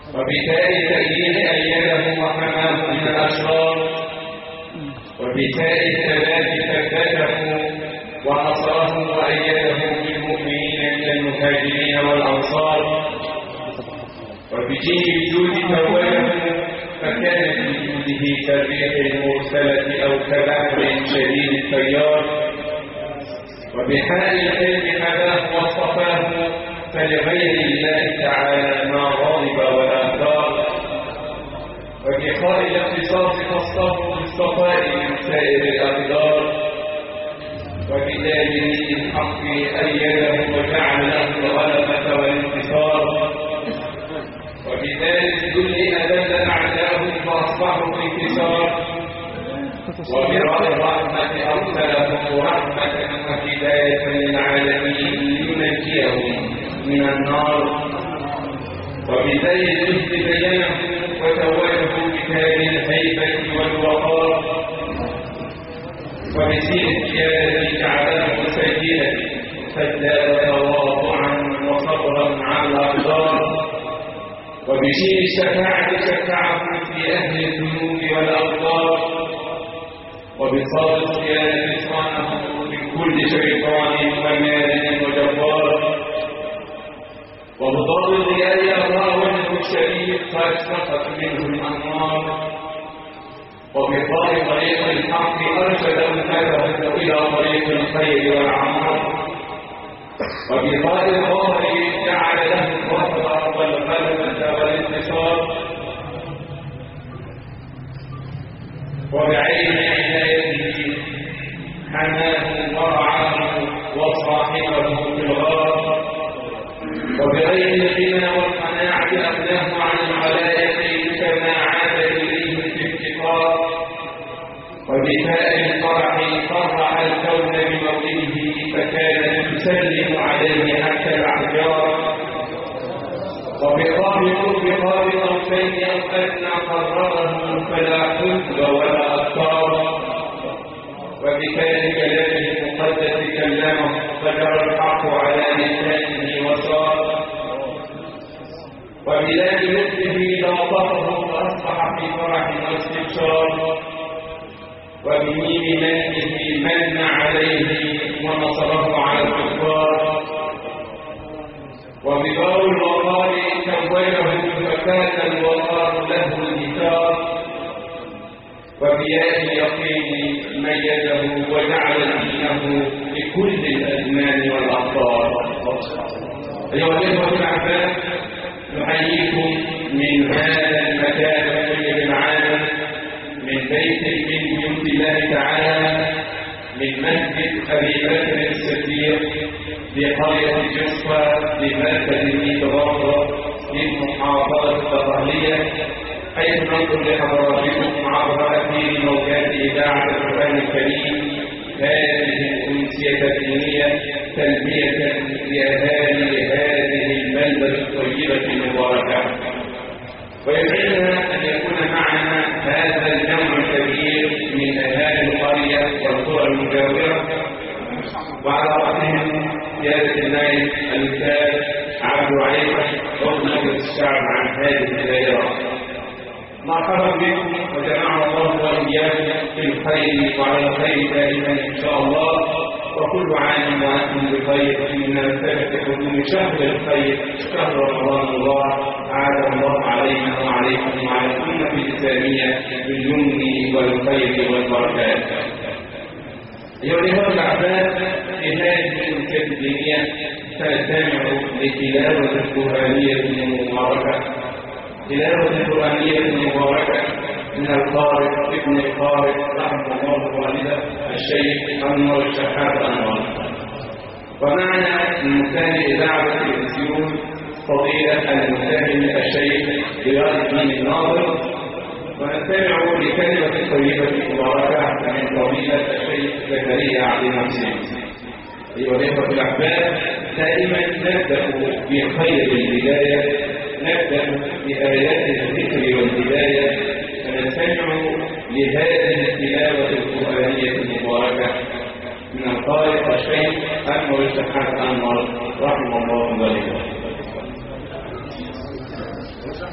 وبتاء التأييد أيده وحماه من الأشرار، وبتاء الثبات ثبته ونصره وأيده بالمؤمنين من المهاجرين والأنصار، وبجيم الجود توله فكان في جوده كالريح المرسلة أو كبحر شديد التيار، وبحال العلم هداه واصطفاه فلغير الله تعالى ما غضب ولا ثار، وبخاء الاختصاص خصه بالصفاء من سائر الأقدار، وبداله الحق أيده وجعل له الغلبة والانتصار، وبذلك الذل أذل أعداءه فأصبحوا في انتصار، وبراء الرحمة أرسلهم رحمة وهداية للعالمين لينجيهم من النار، وبذلك الجهد بينه وتوجه بتاج الهيبة والوقار، وبسير السيادة جعله سيدا فازداد تواضعا وصبرا على الأقدار، وبشير الشفاعة شفعه في أهل الذنوب والأقدار، وبصاد الصيانة صانه من كل شيطان ومال وجبار، وبضاد الضياء أرى وجه الشريف فاشتقت منه الأنوار، وبطار طريق الحق أرشد أمته إلى طريق الخير والعمار، وبطار الظهر جعل له الظهر والغلبة والانتصار، وبعين عنايته حماه ورعاه وصاحبه في الغار، وبغير الغنى والقناعة أغناه عن الخلائق كما عاد إليه بافتقار، وبفاء الفرح فرح الكون بمولده فكانت تسلم عليه حتى الأحجار، وبقام قرب طرفين أو أدنى قرره فلا حب ولا أفكار، وبكان كلامه المقدس كلمه فجرى الحق على لسانه وصار، وبلاد لطفه لطفه فأصبح في فرح واستبشار، وبميم منه من عليه ونصره على الكفار، وببار الوقار كوله فكان الوقار له الإثار، وبياء اليقين ميزه وجعل دينه لكل الأزمان والأقطار. أيها الإخوة الأحباب، نحييكم من هذا المكان الطيب العام، من بيت من بيوت الله تعالى، من مسجد أبي بكر الصديق بقرية جصفة بمركز ميدغاطة للمحافظة الطهرية، حيث ننظر لحضراتكم عبر أثير موجات إذاعة القرآن الكريم هذه الأمسية الدينية تلبية لأهالي هذه البلدة الطيبة المباركة. ويسعدنا أن يكون معنا هذا الجمع الكبير من أهالي القرية والقرى المجاورة، وعلى رأسهم سيادة النائب الأستاذ عبد العزيز عضو مجلس الشعب عن هذه الدائرة. مرحبا بكم وجمعنا الله وإياكم في الخير وعلى الخير دائما إن شاء الله، وكل عام وأنتم بخير في مناسبة قدوم شهر الخير شهر رمضان المبارك، أعاد الله علينا وعليكم وعلى الأمة الإسلامية باليمن والخير والبركات. أيها الإخوة الأحباب، في هذه الأمسية الدينية سنستمع لتلاوة القرآنية المباركة، تلاوة القرآنية المباركة من القارئ ابن القارئ رحمه الله والده الشيخ أنور الشحات أنور، ومعنا المساهم إذاعة التلفزيون فضيلة المساهم الشيخ ضياء الدين الناظر، ونستمع لكلمة طيبة مباركة من فضيلة الشيخ زكريا عبد المحسن. أيها الإخوة الأحباب، دائما نبدأ بخير البداية، نبدأ بآيات الذكر والهداية، فنستمع لهذه التلاوة القرآنية المباركة من القارئ الشيخ أنور الشحات أنور رحمه الله وبارك.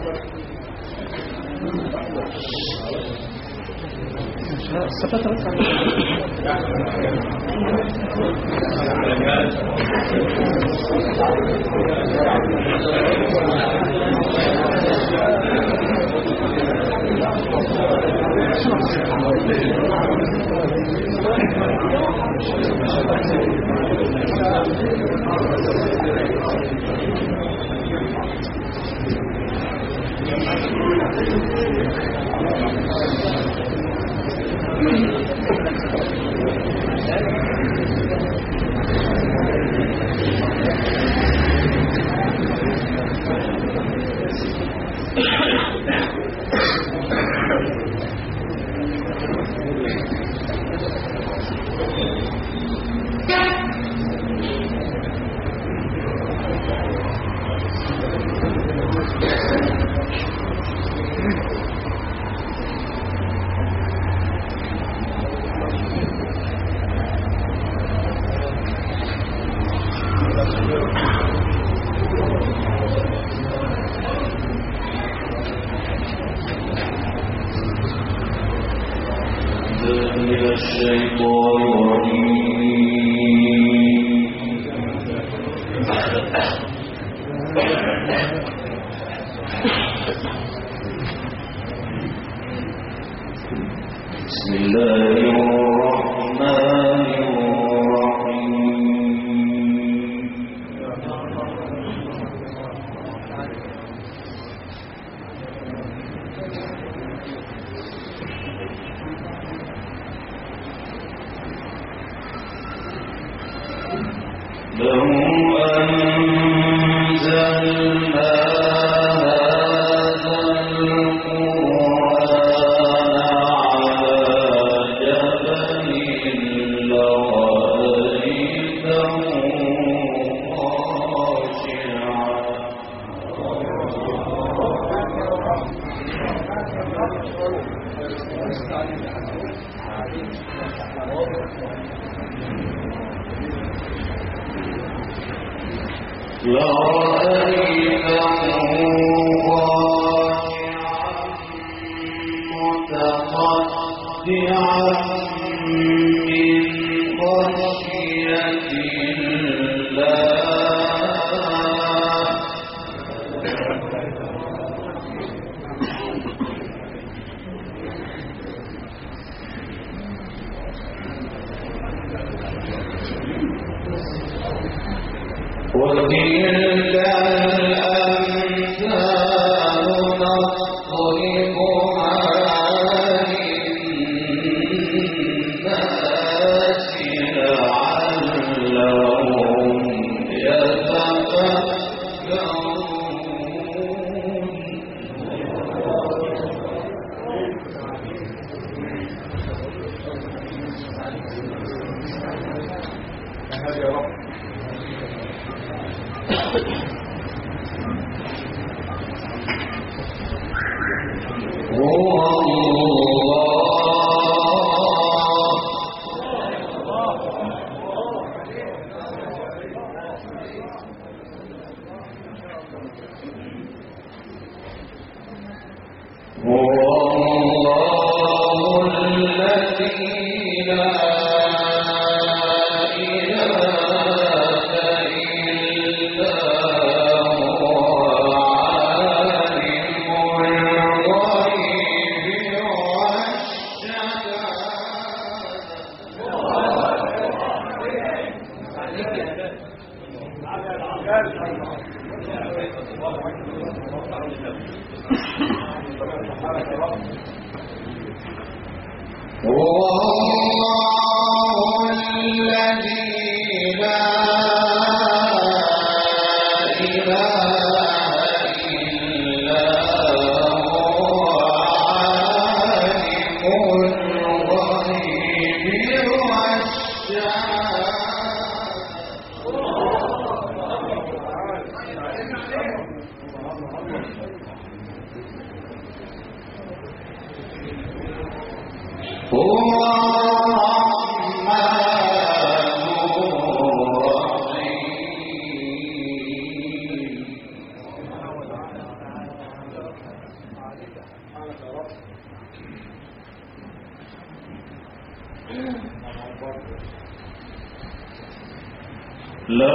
لو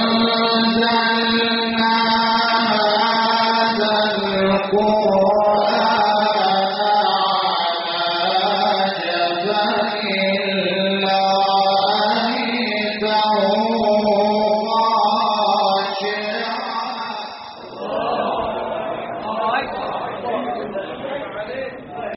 أنزلنا هذا القرآن